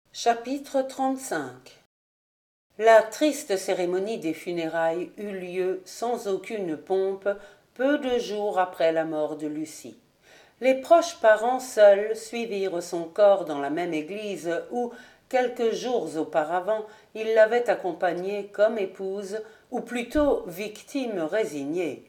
Chapitre 35. La triste cérémonie des funérailles eut lieu sans aucune pompe peu de jours après la mort de Lucie. Les proches parents seuls suivirent son corps dans la même église où, quelques jours auparavant, ils l'avaient accompagnée comme épouse, ou plutôt victime résignée.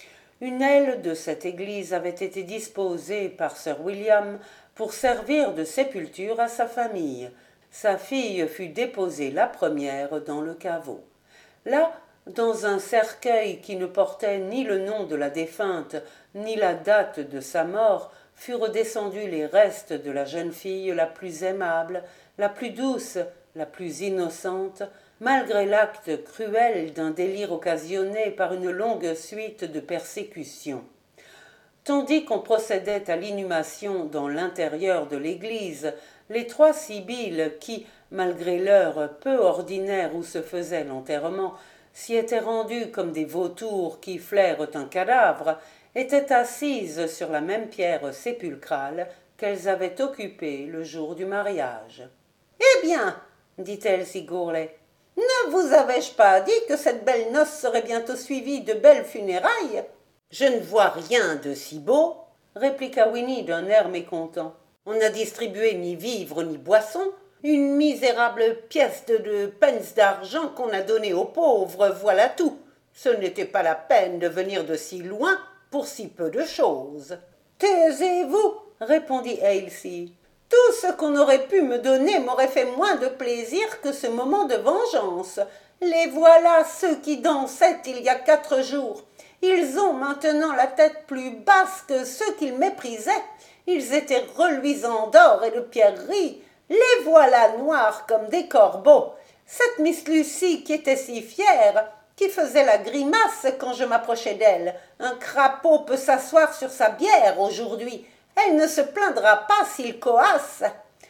Une aile de cette église avait été disposée par Sir William pour servir de sépulture à sa famille. Sa fille fut déposée la première dans le caveau. Là, dans un cercueil qui ne portait ni le nom de la défunte, ni la date de sa mort, furent descendus les restes de la jeune fille la plus aimable, la plus douce, la plus innocente, malgré l'acte cruel d'un délire occasionné par une longue suite de persécutions. Tandis qu'on procédait à l'inhumation dans l'intérieur de l'église, les trois sibylles qui, malgré l'heure peu ordinaire où se faisait l'enterrement, s'y étaient rendues comme des vautours qui flairent un cadavre, étaient assises sur la même pierre sépulcrale qu'elles avaient occupée le jour du mariage. « Eh bien, dit-elle Sigourney, ne vous avais-je pas dit que cette belle noce serait bientôt suivie de belles funérailles ?»« Je ne vois rien de si beau, » répliqua Winnie d'un air mécontent. « On n'a distribué ni vivres ni boissons, une misérable pièce de pence d'argent qu'on a donnée aux pauvres, voilà tout. Ce n'était pas la peine de venir de si loin pour si peu de choses. »« Taisez-vous, » répondit Ailsie. « Tout ce qu'on aurait pu me donner m'aurait fait moins de plaisir que ce moment de vengeance. Les voilà ceux qui dansaient il y a 4 jours. Ils ont maintenant la tête plus basse que ceux qu'ils méprisaient. Ils étaient reluisants d'or et de pierreries. Les voilà noirs comme des corbeaux. Cette Miss Lucie qui était si fière, qui faisait la grimace quand je m'approchais d'elle. Un crapaud peut s'asseoir sur sa bière aujourd'hui. Elle ne se plaindra pas s'il coasse.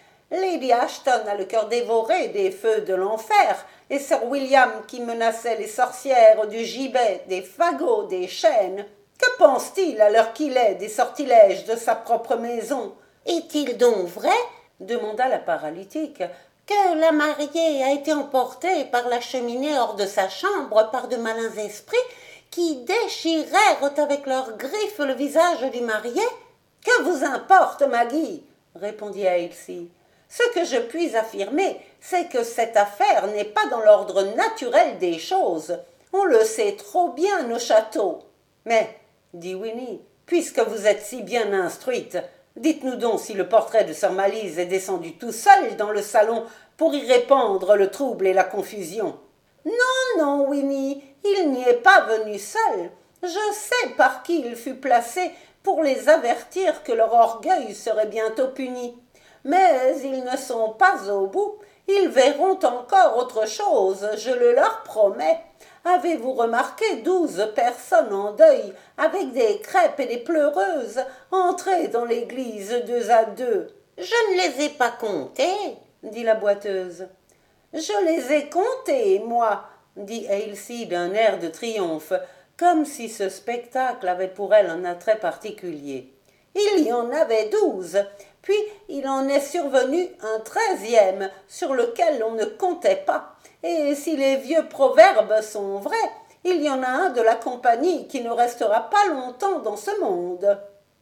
Lady Ashton a le cœur dévoré des feux de l'enfer, et Sir William qui menaçait les sorcières du gibet, des fagots, des chaînes. Que pense-t-il à l'heure qu'il est des sortilèges de sa propre maison? Est-il donc vrai, demanda la paralytique, que la mariée a été emportée par la cheminée hors de sa chambre par de malins esprits qui déchirèrent avec leurs griffes le visage du marié? Que vous importe, Maggie, répondit Ailsie. Ce que je puis affirmer, c'est que cette affaire n'est pas dans l'ordre naturel des choses. On le sait trop bien au château. Mais, dit Winnie, puisque vous êtes si bien instruite, dites-nous donc si le portrait de Sir Malise est descendu tout seul dans le salon pour y répandre le trouble et la confusion. Non, non, Winnie, il n'y est pas venu seul. Je sais par qui il fut placé pour les avertir que leur orgueil serait bientôt puni. Mais ils ne sont pas au bout. Ils verront encore autre chose, je le leur promets. Avez-vous remarqué 12 personnes en deuil, avec des crêpes et des pleureuses, entrer dans l'église 2 à 2? Je ne les ai pas comptées, dit la boiteuse. Je les ai comptées, moi, dit Ailsie d'un air de triomphe, comme si ce spectacle avait pour elle un attrait particulier. Il y en avait 12, puis il en est survenu un 13e, sur lequel on ne comptait pas. Et si les vieux proverbes sont vrais, il y en a un de la compagnie qui ne restera pas longtemps dans ce monde.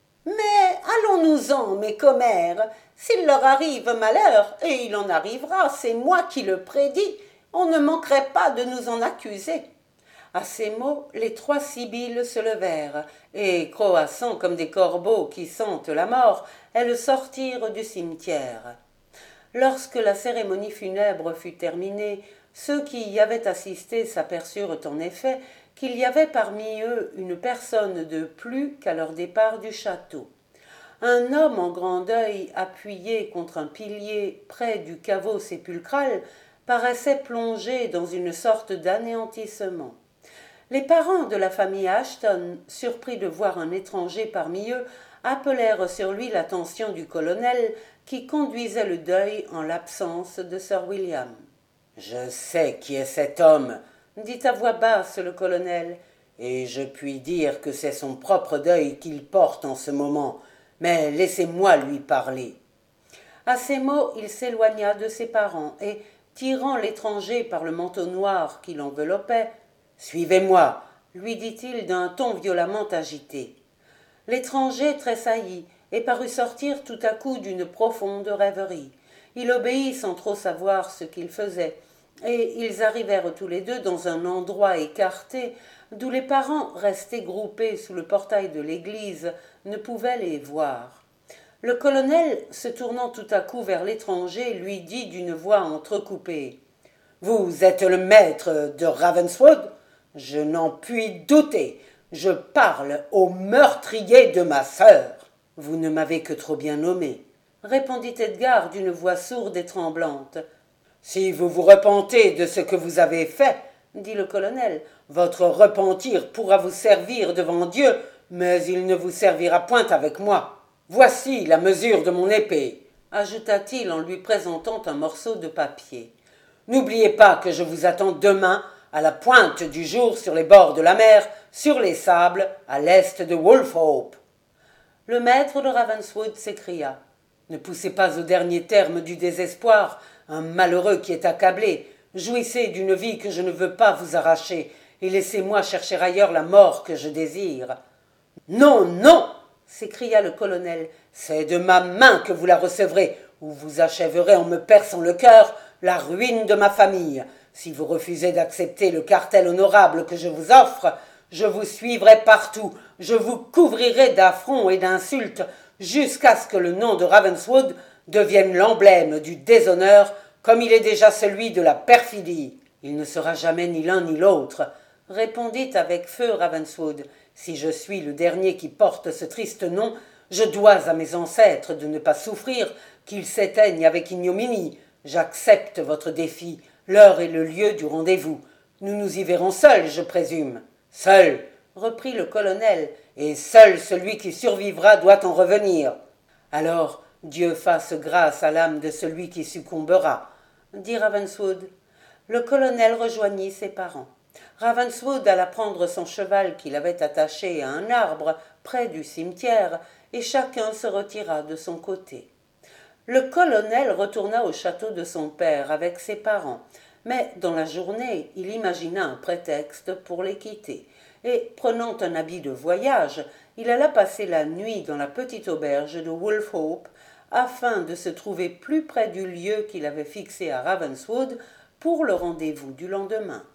Mais allons-nous-en, mes commères, s'il leur arrive malheur, et il en arrivera, c'est moi qui le prédis, on ne manquerait pas de nous en accuser. À ces mots, les 3 sibylles se levèrent, et, croassant comme des corbeaux qui sentent la mort, elles sortirent du cimetière. Lorsque la cérémonie funèbre fut terminée, ceux qui y avaient assisté s'aperçurent en effet qu'il y avait parmi eux une personne de plus qu'à leur départ du château. Un homme en grand deuil, appuyé contre un pilier près du caveau sépulcral, paraissait plongé dans une sorte d'anéantissement. Les parents de la famille Ashton, surpris de voir un étranger parmi eux, appelèrent sur lui l'attention du colonel qui conduisait le deuil en l'absence de Sir William. « Je sais qui est cet homme, » dit à voix basse le colonel, « et je puis dire que c'est son propre deuil qu'il porte en ce moment, mais laissez-moi lui parler. » À ces mots, il s'éloigna de ses parents et, tirant l'étranger par le manteau noir qui l'enveloppait, « Suivez-moi » lui dit-il d'un ton violemment agité. L'étranger tressaillit et parut sortir tout à coup d'une profonde rêverie. Il obéit sans trop savoir ce qu'il faisait, et ils arrivèrent tous les deux dans un endroit écarté d'où les parents, restés groupés sous le portail de l'église, ne pouvaient les voir. Le colonel, se tournant tout à coup vers l'étranger, lui dit d'une voix entrecoupée « Vous êtes le maître de Ravenswood ? Je n'en puis douter. Je parle au meurtrier de ma sœur. » « Vous ne m'avez que trop bien nommé, » répondit Edgar d'une voix sourde et tremblante. « Si vous vous repentez de ce que vous avez fait, dit le colonel, votre repentir pourra vous servir devant Dieu, mais il ne vous servira point avec moi. Voici la mesure de mon épée, ajouta-t-il en lui présentant un morceau de papier. N'oubliez pas que je vous attends demain à la pointe du jour sur les bords de la mer, sur les sables, à l'est de Wolfhope. Le maître de Ravenswood s'écria. Ne poussez pas au dernier terme du désespoir un malheureux qui est accablé. Jouissez d'une vie que je ne veux pas vous arracher, et laissez-moi chercher ailleurs la mort que je désire. Non, non, s'écria le colonel, c'est de ma main que vous la recevrez, ou vous achèverez en me perçant le cœur la ruine de ma famille. Si vous refusez d'accepter le cartel honorable que je vous offre, je vous suivrai partout, je vous couvrirai d'affronts et d'insultes, jusqu'à ce que le nom de Ravenswood devienne l'emblème du déshonneur, comme il est déjà celui de la perfidie. Il ne sera jamais ni l'un ni l'autre, répondit avec feu Ravenswood. Si je suis le dernier qui porte ce triste nom, je dois à mes ancêtres de ne pas souffrir qu'ils s'éteignent avec ignominie. J'accepte votre défi, l'heure et le lieu du rendez-vous. Nous nous y verrons seuls, je présume. Seul, reprit le colonel, et seul celui qui survivra doit en revenir. Alors, Dieu fasse grâce à l'âme de celui qui succombera, dit Ravenswood. Le colonel rejoignit ses parents. Ravenswood alla prendre son cheval qu'il avait attaché à un arbre près du cimetière, et chacun se retira de son côté. Le colonel retourna au château de son père avec ses parents, mais dans la journée il imagina un prétexte pour les quitter, et prenant un habit de voyage, il alla passer la nuit dans la petite auberge de Wolfhope, afin de se trouver plus près du lieu qu'il avait fixé à Ravenswood pour le rendez-vous du lendemain.